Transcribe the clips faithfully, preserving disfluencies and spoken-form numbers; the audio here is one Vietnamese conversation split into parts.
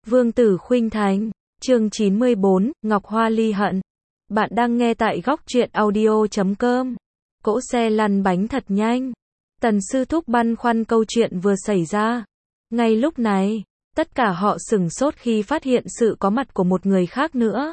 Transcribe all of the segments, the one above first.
Vương Tử Khuynh Thành, chương chín mươi bốn, Ngọc Hoa ly hận. Bạn đang nghe tại góc truyện audio chấm com. Cỗ xe lăn bánh thật nhanh. Tần Sư Thúc băn khoăn câu chuyện vừa xảy ra. Ngay lúc này, tất cả họ sửng sốt khi phát hiện sự có mặt của một người khác nữa.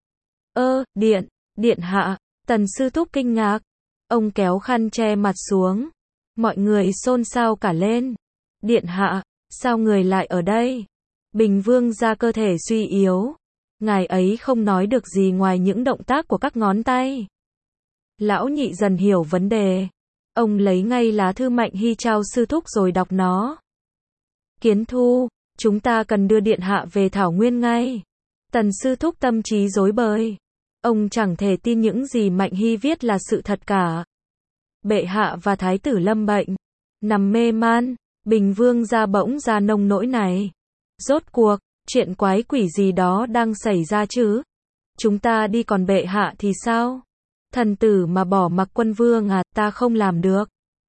Ơ, điện, điện hạ, Tần Sư Thúc kinh ngạc. Ông kéo khăn che mặt xuống. Mọi người xôn xao cả lên. Điện hạ, sao người lại ở đây? Bình Vương gia cơ thể suy yếu. Ngài ấy không nói được gì ngoài những động tác của các ngón tay. Lão nhị dần hiểu vấn đề. Ông lấy ngay lá thư Mạnh Hy trao Sư Thúc rồi đọc nó. Kiến Thu, chúng ta cần đưa điện hạ về Thảo Nguyên ngay. Tần Sư Thúc tâm trí rối bời. Ông chẳng thể tin những gì Mạnh Hy viết là sự thật cả. Bệ hạ và Thái tử lâm bệnh, nằm mê man. Bình Vương gia bỗng ra nông nỗi này. Rốt cuộc, chuyện quái quỷ gì đó đang xảy ra chứ? Chúng ta đi còn bệ hạ thì sao? Thần tử mà bỏ mặc quân vương à, ta không làm được.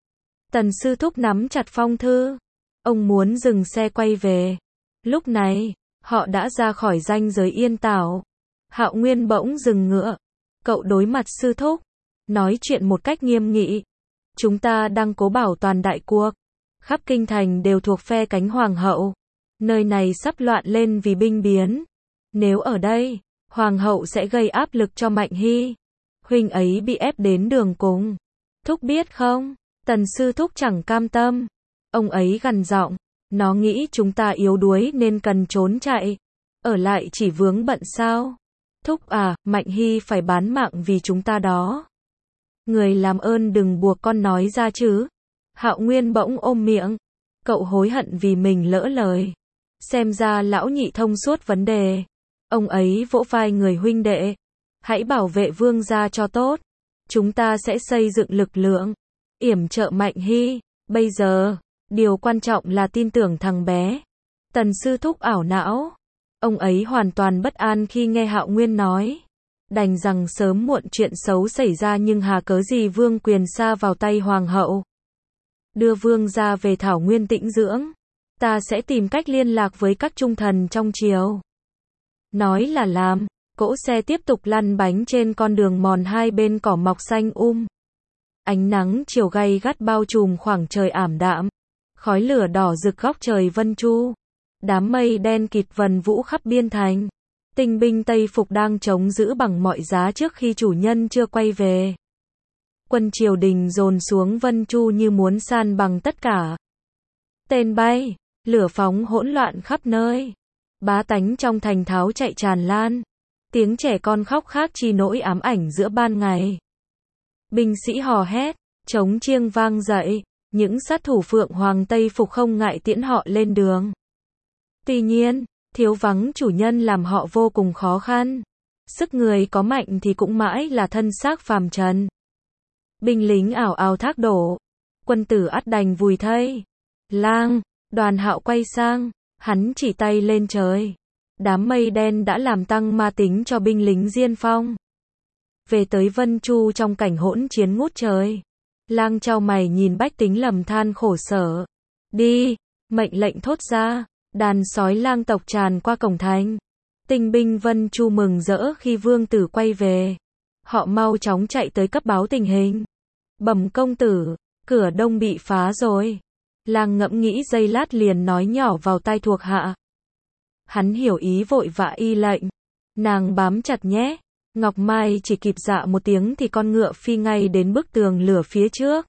Tần Sư Thúc nắm chặt phong thư. Ông muốn dừng xe quay về. Lúc này, họ đã ra khỏi ranh giới Yên Tảo. Hạo Nguyên bỗng dừng ngựa. Cậu đối mặt Sư Thúc, nói chuyện một cách nghiêm nghị. Chúng ta đang cố bảo toàn đại cuộc. Khắp kinh thành đều thuộc phe cánh hoàng hậu. Nơi này sắp loạn lên vì binh biến. Nếu ở đây, hoàng hậu sẽ gây áp lực cho Mạnh Hy. Huynh ấy bị ép đến đường cùng. Thúc biết không? Tần Sư Thúc chẳng cam tâm. Ông ấy gằn giọng. Nó nghĩ chúng ta yếu đuối nên cần trốn chạy. Ở lại chỉ vướng bận sao? Thúc à, Mạnh Hy phải bán mạng vì chúng ta đó. Người làm ơn đừng buộc con nói ra chứ. Hạo Nguyên bỗng ôm miệng. Cậu hối hận vì mình lỡ lời. Xem ra lão nhị thông suốt vấn đề. Ông ấy vỗ vai người huynh đệ. Hãy bảo vệ vương gia cho tốt. Chúng ta sẽ xây dựng lực lượng. Yểm trợ Mạnh Hy. Bây giờ, điều quan trọng là tin tưởng thằng bé. Tần Sư Thúc ảo não. Ông ấy hoàn toàn bất an khi nghe Hạo Nguyên nói. Đành rằng sớm muộn chuyện xấu xảy ra nhưng hà cớ gì vương quyền sa vào tay hoàng hậu. Đưa vương gia về Thảo Nguyên tĩnh dưỡng. Ta sẽ tìm cách liên lạc với các trung thần trong triều. Nói là làm, cỗ xe tiếp tục lăn bánh trên con đường mòn hai bên cỏ mọc xanh um. Ánh nắng chiều gay gắt bao trùm khoảng trời ảm đạm. Khói lửa đỏ rực góc trời Vân Chu. Đám mây đen kịt vần vũ khắp biên thành. Tinh binh Tây Phục đang chống giữ bằng mọi giá trước khi chủ nhân chưa quay về. Quân triều đình dồn xuống Vân Chu như muốn san bằng tất cả. Tên bay, lửa phóng hỗn loạn khắp nơi. Bá tánh trong thành tháo chạy tràn lan. Tiếng trẻ con khóc khát chi nỗi ám ảnh giữa ban ngày. Binh sĩ hò hét, trống chiêng vang dậy. Những sát thủ Phượng Hoàng Tây Phục không ngại tiễn họ lên đường. Tuy nhiên, thiếu vắng chủ nhân làm họ vô cùng khó khăn. Sức người có mạnh thì cũng mãi là thân xác phàm trần. Binh lính ảo ảo thác đổ. Quân tử ắt đành vùi thây. Lang, Đoàn Hạo quay sang, hắn chỉ tay lên trời. Đám mây đen đã làm tăng ma tính cho binh lính Diên Phong. Về tới Vân Chu trong cảnh hỗn chiến ngút trời. Lang chau mày nhìn bách tính lầm than khổ sở. Đi, mệnh lệnh thốt ra. Đàn sói lang tộc tràn qua cổng thành. Tinh binh Vân Chu mừng rỡ khi vương tử quay về. Họ mau chóng chạy tới cấp báo tình hình. Bẩm công tử, cửa đông bị phá rồi. Lang ngẫm nghĩ giây lát liền nói nhỏ vào tai thuộc hạ. Hắn hiểu ý vội vã y lệnh. Nàng bám chặt nhé. Ngọc Mai chỉ kịp dạ một tiếng thì con ngựa phi ngay đến bức tường lửa phía trước.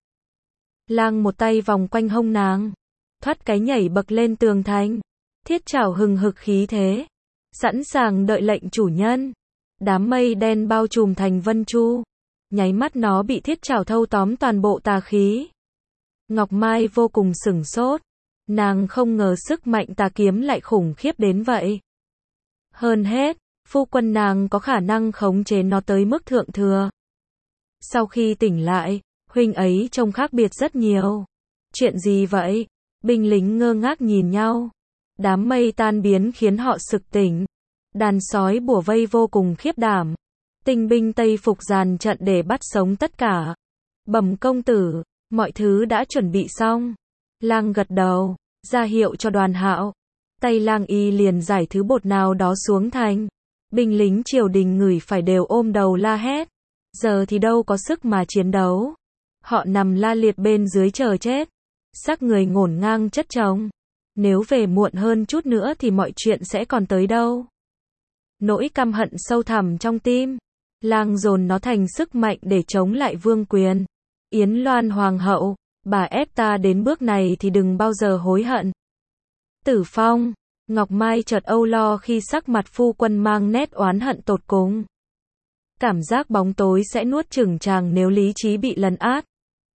Lang một tay vòng quanh hông nàng. Thoát cái nhảy bậc lên tường thành. Thiết trảo hừng hực khí thế. Sẵn sàng đợi lệnh chủ nhân. Đám mây đen bao trùm thành Vân Chu. Nháy mắt nó bị thiết trảo thâu tóm toàn bộ tà khí. Ngọc Mai vô cùng sửng sốt. Nàng không ngờ sức mạnh tà kiếm lại khủng khiếp đến vậy. Hơn hết, phu quân nàng có khả năng khống chế nó tới mức thượng thừa. Sau khi tỉnh lại, huynh ấy trông khác biệt rất nhiều. Chuyện gì vậy? Binh lính ngơ ngác nhìn nhau. Đám mây tan biến khiến họ sực tỉnh. Đàn sói bủa vây vô cùng khiếp đảm. Tinh binh Tây Phục dàn trận để bắt sống tất cả. Bẩm công tử, mọi thứ đã chuẩn bị xong. Lang gật đầu, ra hiệu cho Đoàn Hạo. Tay Lang Y liền giải thứ bột nào đó xuống thành. Binh lính triều đình ngửi phải đều ôm đầu la hét. Giờ thì đâu có sức mà chiến đấu. Họ nằm la liệt bên dưới chờ chết. Xác người ngổn ngang chất chồng. Nếu về muộn hơn chút nữa thì mọi chuyện sẽ còn tới đâu. Nỗi căm hận sâu thẳm trong tim. Lang dồn nó thành sức mạnh để chống lại vương quyền. Yến Loan hoàng hậu, bà ép ta đến bước này thì đừng bao giờ hối hận. Tử Phong, Ngọc Mai chợt âu lo khi sắc mặt phu quân mang nét oán hận tột cùng. Cảm giác bóng tối sẽ nuốt chửng chàng nếu lý trí bị lấn át.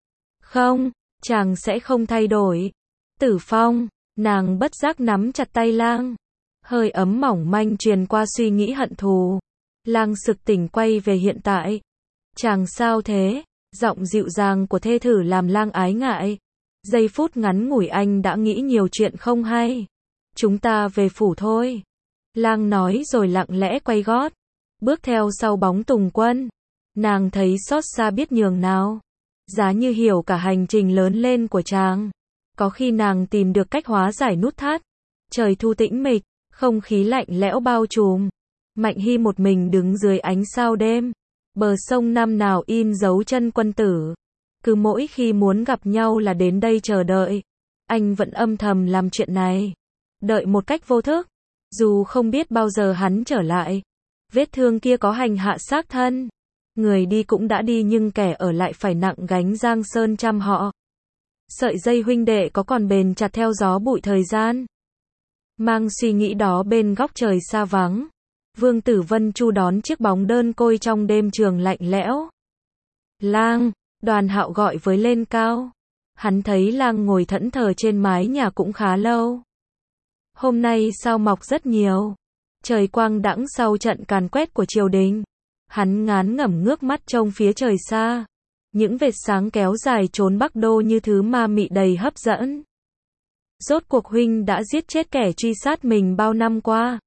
Không, chàng sẽ không thay đổi. Tử Phong, nàng bất giác nắm chặt tay Lang. Hơi ấm mỏng manh truyền qua suy nghĩ hận thù. Lang sực tỉnh quay về hiện tại. Chàng sao thế? Giọng dịu dàng của thê thử làm Lang ái ngại. Giây phút ngắn ngủi anh đã nghĩ nhiều chuyện không hay. Chúng ta về phủ thôi. Lang nói rồi lặng lẽ quay gót. Bước theo sau bóng Tùng Quân. Nàng thấy xót xa biết nhường nào. Giá như hiểu cả hành trình lớn lên của chàng. Có khi nàng tìm được cách hóa giải nút thắt. Trời thu tĩnh mịch, không khí lạnh lẽo bao trùm. Mạnh Hy một mình đứng dưới ánh sao đêm. Bờ sông năm nào in dấu chân quân tử. Cứ mỗi khi muốn gặp nhau là đến đây chờ đợi. Anh vẫn âm thầm làm chuyện này. Đợi một cách vô thức. Dù không biết bao giờ hắn trở lại. Vết thương kia có hành hạ xác thân. Người đi cũng đã đi nhưng kẻ ở lại phải nặng gánh giang sơn chăm họ. Sợi dây huynh đệ có còn bền chặt theo gió bụi thời gian. Mang suy nghĩ đó bên góc trời xa vắng. Vương Tử Vân Chu đón chiếc bóng đơn côi trong đêm trường lạnh lẽo. Lang, Đoàn Hạo gọi với lên cao. Hắn thấy Lang ngồi thẫn thờ trên mái nhà cũng khá lâu. Hôm nay sao mọc rất nhiều. Trời quang đãng sau trận càn quét của triều đình. Hắn ngán ngẩm ngước mắt trông phía trời xa. Những vệt sáng kéo dài trốn Bắc Đô như thứ ma mị đầy hấp dẫn. Rốt cuộc huynh đã giết chết kẻ truy sát mình bao năm qua.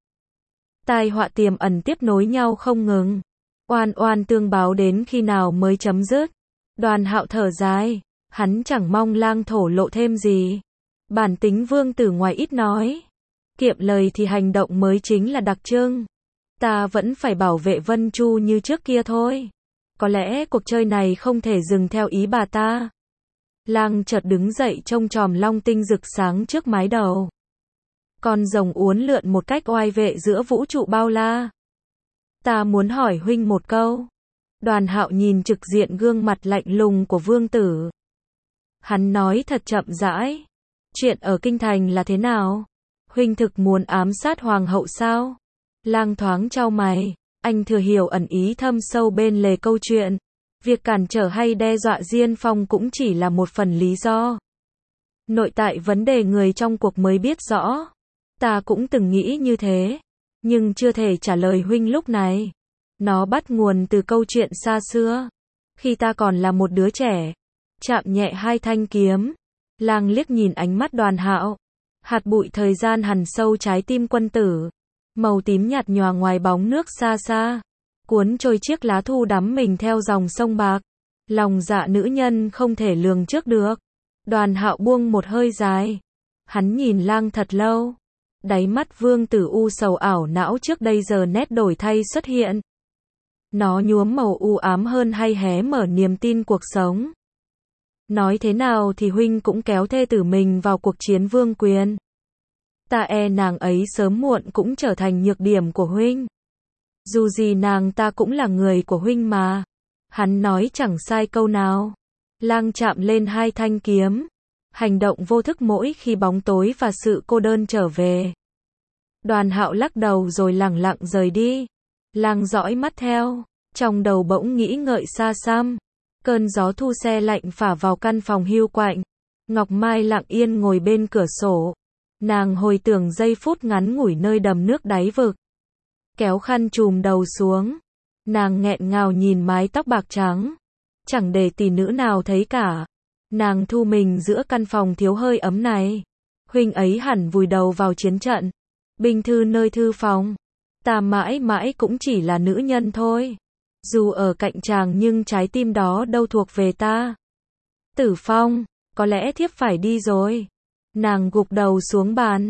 Tai họa tiềm ẩn tiếp nối nhau không ngừng. Oan oan tương báo đến khi nào mới chấm dứt. Đoàn Hạo thở dài. Hắn chẳng mong Lang thổ lộ thêm gì. Bản tính vương tử ngoài ít nói. Kiệm lời thì hành động mới chính là đặc trưng. Ta vẫn phải bảo vệ Vân Chu như trước kia thôi. Có lẽ cuộc chơi này không thể dừng theo ý bà ta. Lang chợt đứng dậy trông chòm long tinh rực sáng trước mái đầu. Con rồng uốn lượn một cách oai vệ giữa vũ trụ bao la. Ta muốn hỏi huynh một câu. Đoàn Hạo nhìn trực diện gương mặt lạnh lùng của vương tử. Hắn nói thật chậm rãi. Chuyện ở kinh thành là thế nào? Huynh thực muốn ám sát hoàng hậu sao? Lang thoáng chau mày. Anh thừa hiểu ẩn ý thâm sâu bên lề câu chuyện. Việc cản trở hay đe dọa Diên Phong cũng chỉ là một phần lý do. Nội tại vấn đề người trong cuộc mới biết rõ. Ta cũng từng nghĩ như thế. Nhưng chưa thể trả lời huynh lúc này. Nó bắt nguồn từ câu chuyện xa xưa. Khi ta còn là một đứa trẻ. Chạm nhẹ hai thanh kiếm. Lang liếc nhìn ánh mắt Đoàn Hạo. Hạt bụi thời gian hằn sâu trái tim quân tử. Màu tím nhạt nhòa ngoài bóng nước xa xa. Cuốn trôi chiếc lá thu đắm mình theo dòng sông bạc. Lòng dạ nữ nhân không thể lường trước được. Đoàn Hạo buông một hơi dài. Hắn nhìn Lang thật lâu. Đáy mắt vương tử u sầu ảo não trước đây giờ nét đổi thay xuất hiện. Nó nhuốm màu u ám hơn hay hé mở niềm tin cuộc sống. Nói thế nào thì huynh cũng kéo thê tử mình vào cuộc chiến vương quyền. Ta e nàng ấy sớm muộn cũng trở thành nhược điểm của huynh. Dù gì nàng ta cũng là người của huynh mà. Hắn nói chẳng sai câu nào. Lang chạm lên hai thanh kiếm. Hành động vô thức mỗi khi bóng tối và sự cô đơn trở về. Đoàn Hạo lắc đầu rồi lẳng lặng rời đi. Lang dõi mắt theo. Trong đầu bỗng nghĩ ngợi xa xăm. Cơn gió thu se lạnh phả vào căn phòng hiu quạnh. Ngọc Mai lặng yên ngồi bên cửa sổ. Nàng hồi tưởng giây phút ngắn ngủi nơi đầm nước đáy vực. Kéo khăn trùm đầu xuống. Nàng nghẹn ngào nhìn mái tóc bạc trắng. Chẳng để tỷ nữ nào thấy cả. Nàng thu mình giữa căn phòng thiếu hơi ấm này. Huynh ấy hẳn vùi đầu vào chiến trận. Binh thư nơi thư phòng. Ta mãi mãi cũng chỉ là nữ nhân thôi. Dù ở cạnh chàng nhưng trái tim đó đâu thuộc về ta. Tử Phong, có lẽ thiếp phải đi rồi. Nàng gục đầu xuống bàn.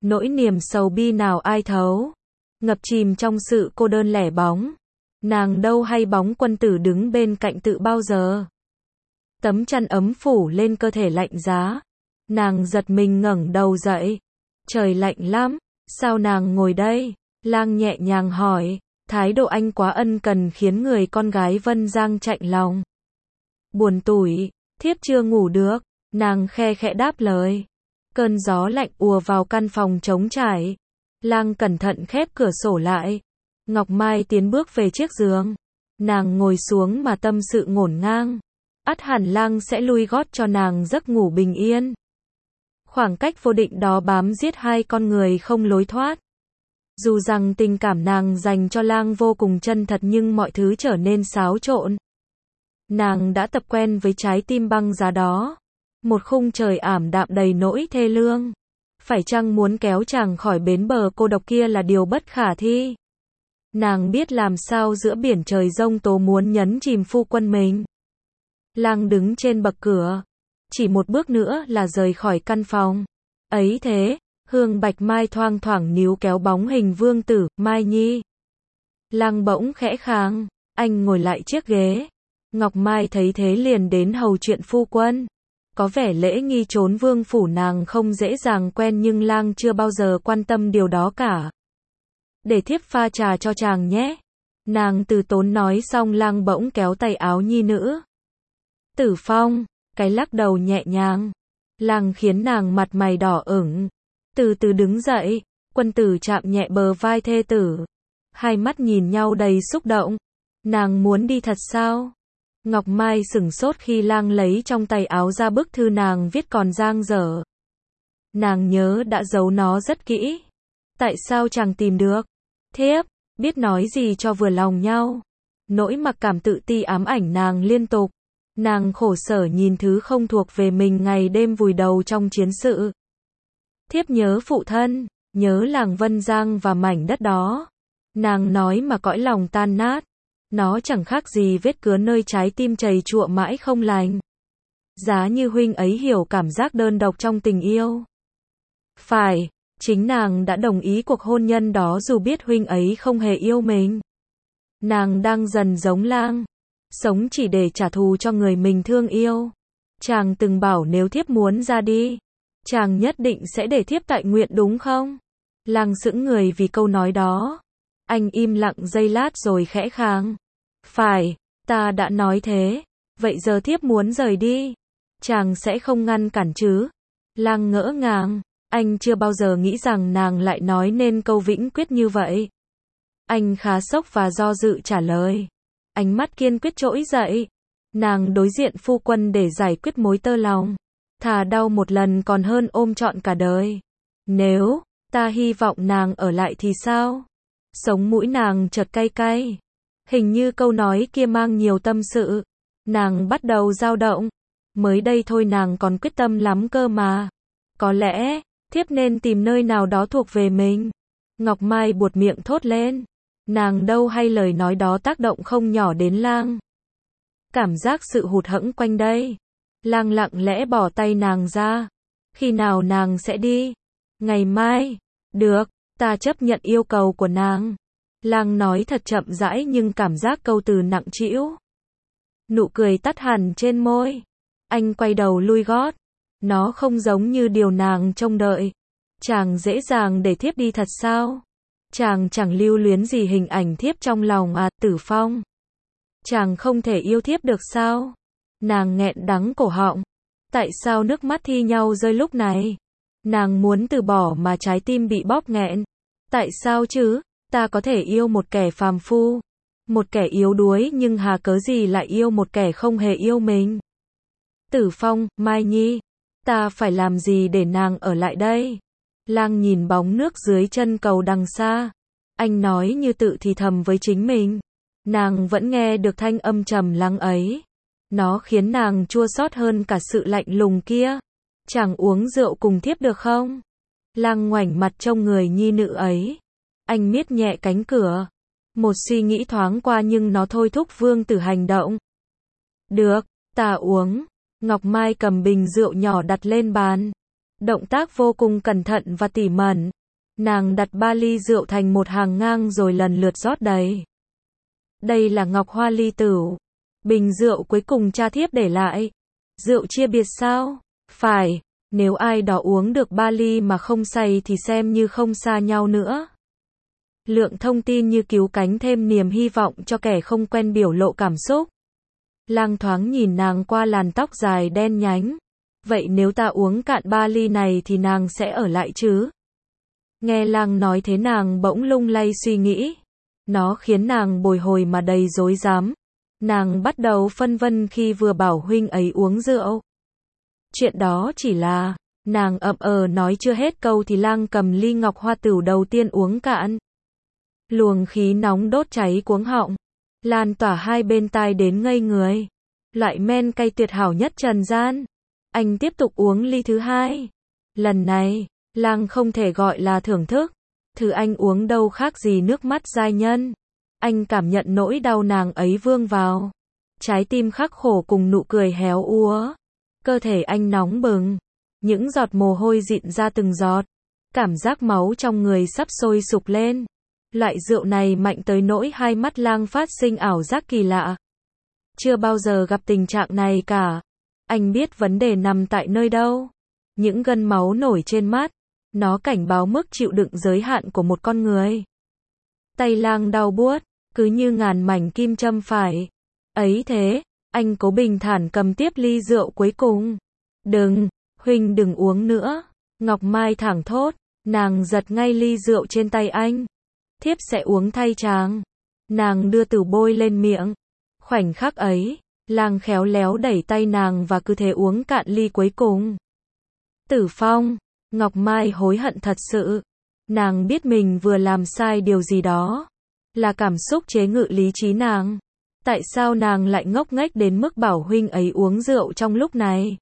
Nỗi niềm sầu bi nào ai thấu. Ngập chìm trong sự cô đơn lẻ bóng. Nàng đâu hay bóng quân tử đứng bên cạnh tự bao giờ. Tấm chăn ấm phủ lên cơ thể lạnh giá. Nàng giật mình ngẩng đầu dậy. Trời lạnh lắm, sao nàng ngồi đây? Lang nhẹ nhàng hỏi, thái độ anh quá ân cần khiến người con gái Vân Giang chạnh lòng. Buồn tủi, thiếp chưa ngủ được, nàng khe khẽ đáp lời. Cơn gió lạnh ùa vào căn phòng trống trải. Lang cẩn thận khép cửa sổ lại. Ngọc Mai tiến bước về chiếc giường. Nàng ngồi xuống mà tâm sự ngổn ngang. Ắt hẳn Lang sẽ lui gót cho nàng giấc ngủ bình yên. Khoảng cách vô định đó bám giết hai con người không lối thoát. Dù rằng tình cảm nàng dành cho Lang vô cùng chân thật nhưng mọi thứ trở nên xáo trộn. Nàng đã tập quen với trái tim băng giá đó. Một khung trời ảm đạm đầy nỗi thê lương. Phải chăng muốn kéo chàng khỏi bến bờ cô độc kia là điều bất khả thi. Nàng biết làm sao giữa biển trời giông tố muốn nhấn chìm phu quân mình. Lang đứng trên bậc cửa. Chỉ một bước nữa là rời khỏi căn phòng. Ấy thế, hương bạch mai thoang thoảng níu kéo bóng hình vương tử, Mai Nhi. Lang bỗng khẽ khàng, anh ngồi lại chiếc ghế. Ngọc Mai thấy thế liền đến hầu chuyện phu quân. Có vẻ lễ nghi trốn vương phủ nàng không dễ dàng quen nhưng Lang chưa bao giờ quan tâm điều đó cả. Để thiếp pha trà cho chàng nhé. Nàng từ tốn nói xong Lang bỗng kéo tay áo nhi nữ. Tử Phong, cái lắc đầu nhẹ nhàng. Lang khiến nàng mặt mày đỏ ửng. Từ từ đứng dậy, quân tử chạm nhẹ bờ vai thê tử. Hai mắt nhìn nhau đầy xúc động. Nàng muốn đi thật sao? Ngọc Mai sửng sốt khi Lang lấy trong tay áo ra bức thư nàng viết còn dang dở. Nàng nhớ đã giấu nó rất kỹ. Tại sao chàng tìm được? Thiếp, biết nói gì cho vừa lòng nhau. Nỗi mặc cảm tự ti ám ảnh nàng liên tục. Nàng khổ sở nhìn thứ không thuộc về mình ngày đêm vùi đầu trong chiến sự. Thiếp nhớ phụ thân, nhớ làng Vân Giang và mảnh đất đó. Nàng nói mà cõi lòng tan nát. Nó chẳng khác gì vết cứa nơi trái tim chầy chụa mãi không lành. Giá như huynh ấy hiểu cảm giác đơn độc trong tình yêu. Phải, chính nàng đã đồng ý cuộc hôn nhân đó dù biết huynh ấy không hề yêu mình. Nàng đang dần giống Lang. Sống chỉ để trả thù cho người mình thương yêu. Chàng từng bảo nếu thiếp muốn ra đi, chàng nhất định sẽ để thiếp tại nguyện đúng không? Lang sững người vì câu nói đó. Anh im lặng giây lát rồi khẽ khàng. Phải, ta đã nói thế. Vậy giờ thiếp muốn rời đi. Chàng sẽ không ngăn cản chứ? Lang ngỡ ngàng. Anh chưa bao giờ nghĩ rằng nàng lại nói nên câu vĩnh quyết như vậy. Anh khá sốc và do dự trả lời. Ánh mắt kiên quyết trỗi dậy. Nàng đối diện phu quân để giải quyết mối tơ lòng. Thà đau một lần còn hơn ôm trọn cả đời. Nếu ta hy vọng nàng ở lại thì sao? Sống mũi nàng chợt cay cay. Hình như câu nói kia mang nhiều tâm sự. Nàng bắt đầu dao động. Mới đây thôi nàng còn quyết tâm lắm cơ mà. Có lẽ, thiếp nên tìm nơi nào đó thuộc về mình. Ngọc Mai buột miệng thốt lên. Nàng đâu hay lời nói đó tác động không nhỏ đến Lang. Cảm giác sự hụt hẫng quanh đây. Lang lặng lẽ bỏ tay nàng ra. Khi nào nàng sẽ đi? Ngày mai. Được, ta chấp nhận yêu cầu của nàng. Lang nói thật chậm rãi nhưng cảm giác câu từ nặng trĩu. Nụ cười tắt hẳn trên môi. Anh quay đầu lui gót. Nó không giống như điều nàng trông đợi. Chàng dễ dàng để thiếp đi thật sao? Chàng chẳng lưu luyến gì hình ảnh thiếp trong lòng à, Tử Phong. Chàng không thể yêu thiếp được sao? Nàng nghẹn đắng cổ họng. Tại sao nước mắt thi nhau rơi lúc này? Nàng muốn từ bỏ mà trái tim bị bóp nghẹn. Tại sao chứ? Ta có thể yêu một kẻ phàm phu, một kẻ yếu đuối nhưng hà cớ gì lại yêu một kẻ không hề yêu mình? Tử Phong, Mai Nhi, ta phải làm gì để nàng ở lại đây? Lang nhìn bóng nước dưới chân cầu đằng xa. Anh nói như tự thì thầm với chính mình. Nàng vẫn nghe được thanh âm trầm lắng ấy. Nó khiến nàng chua xót hơn cả sự lạnh lùng kia. Chàng uống rượu cùng thiếp được không? Lang ngoảnh mặt trông người nhi nữ ấy. Anh miết nhẹ cánh cửa. Một suy nghĩ thoáng qua nhưng nó thôi thúc vương tử hành động. Được, ta uống. Ngọc Mai cầm bình rượu nhỏ đặt lên bàn. Động tác vô cùng cẩn thận và tỉ mẩn. Nàng đặt ba ly rượu thành một hàng ngang rồi lần lượt rót đầy. Đây là Ngọc Hoa ly tửu. Bình rượu cuối cùng cha thiếp để lại. Rượu chia biệt sao? Phải, nếu ai đó uống được ba ly mà không say thì xem như không xa nhau nữa. Lượng thông tin như cứu cánh thêm niềm hy vọng cho kẻ không quen biểu lộ cảm xúc. Lang thoáng nhìn nàng qua làn tóc dài đen nhánh. Vậy nếu ta uống cạn ba ly này thì nàng sẽ ở lại chứ? Nghe Lang nói thế nàng bỗng lung lay suy nghĩ. Nó khiến nàng bồi hồi mà đầy rối rắm. Nàng bắt đầu phân vân khi vừa bảo huynh ấy uống rượu. Chuyện đó chỉ là, nàng ậm ờ nói chưa hết câu thì Lang cầm ly ngọc hoa tửu đầu tiên uống cạn. Luồng khí nóng đốt cháy cuống họng, lan tỏa hai bên tai đến ngây người. Loại men cay tuyệt hảo nhất trần gian. Anh tiếp tục uống ly thứ hai. Lần này, Lang không thể gọi là thưởng thức. Thứ anh uống đâu khác gì nước mắt giai nhân. Anh cảm nhận nỗi đau nàng ấy vương vào. Trái tim khắc khổ cùng nụ cười héo úa. Cơ thể anh nóng bừng. Những giọt mồ hôi rịn ra từng giọt. Cảm giác máu trong người sắp sôi sục lên. Loại rượu này mạnh tới nỗi hai mắt Lang phát sinh ảo giác kỳ lạ. Chưa bao giờ gặp tình trạng này cả. Anh biết vấn đề nằm tại nơi đâu. Những gân máu nổi trên mắt. Nó cảnh báo mức chịu đựng giới hạn của một con người. Tay Lang đau buốt, cứ như ngàn mảnh kim châm phải. Ấy thế, anh cố bình thản cầm tiếp ly rượu cuối cùng. Đừng, huynh đừng uống nữa. Ngọc Mai thẳng thốt, nàng giật ngay ly rượu trên tay anh. Thiếp sẽ uống thay chàng. Nàng đưa tử bôi lên miệng. Khoảnh khắc ấy, Lang khéo léo đẩy tay nàng và cứ thế uống cạn ly cuối cùng. Tử Phong, Ngọc Mai hối hận thật sự. Nàng biết mình vừa làm sai điều gì đó. Là cảm xúc chế ngự lý trí nàng. Tại sao nàng lại ngốc nghếch đến mức bảo huynh ấy uống rượu trong lúc này?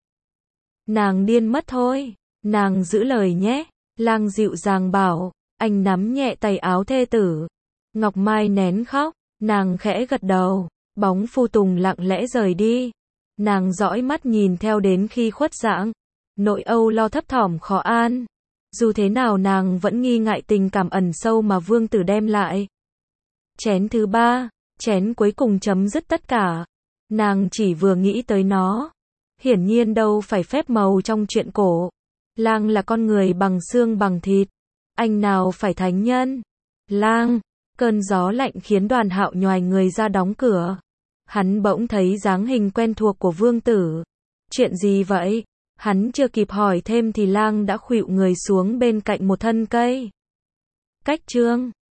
Nàng điên mất thôi. Nàng giữ lời nhé. Lang dịu dàng bảo. Anh nắm nhẹ tay áo thê tử. Ngọc Mai nén khóc. Nàng khẽ gật đầu. Bóng phu tùng lặng lẽ rời đi. Nàng dõi mắt nhìn theo đến khi khuất dạng. Nỗi âu lo thấp thỏm khó an. Dù thế nào nàng vẫn nghi ngại tình cảm ẩn sâu mà vương tử đem lại. Chén thứ ba, chén cuối cùng chấm dứt tất cả. Nàng chỉ vừa nghĩ tới nó. Hiển nhiên đâu phải phép màu trong chuyện cổ. Lang là con người bằng xương bằng thịt. Anh nào phải thánh nhân. Lang, cơn gió lạnh khiến Đoàn Hạo nhoài người ra đóng cửa. Hắn bỗng thấy dáng hình quen thuộc của vương tử. Chuyện gì vậy? Hắn chưa kịp hỏi thêm thì Lang đã khuỵu người xuống bên cạnh một thân cây. Cách chương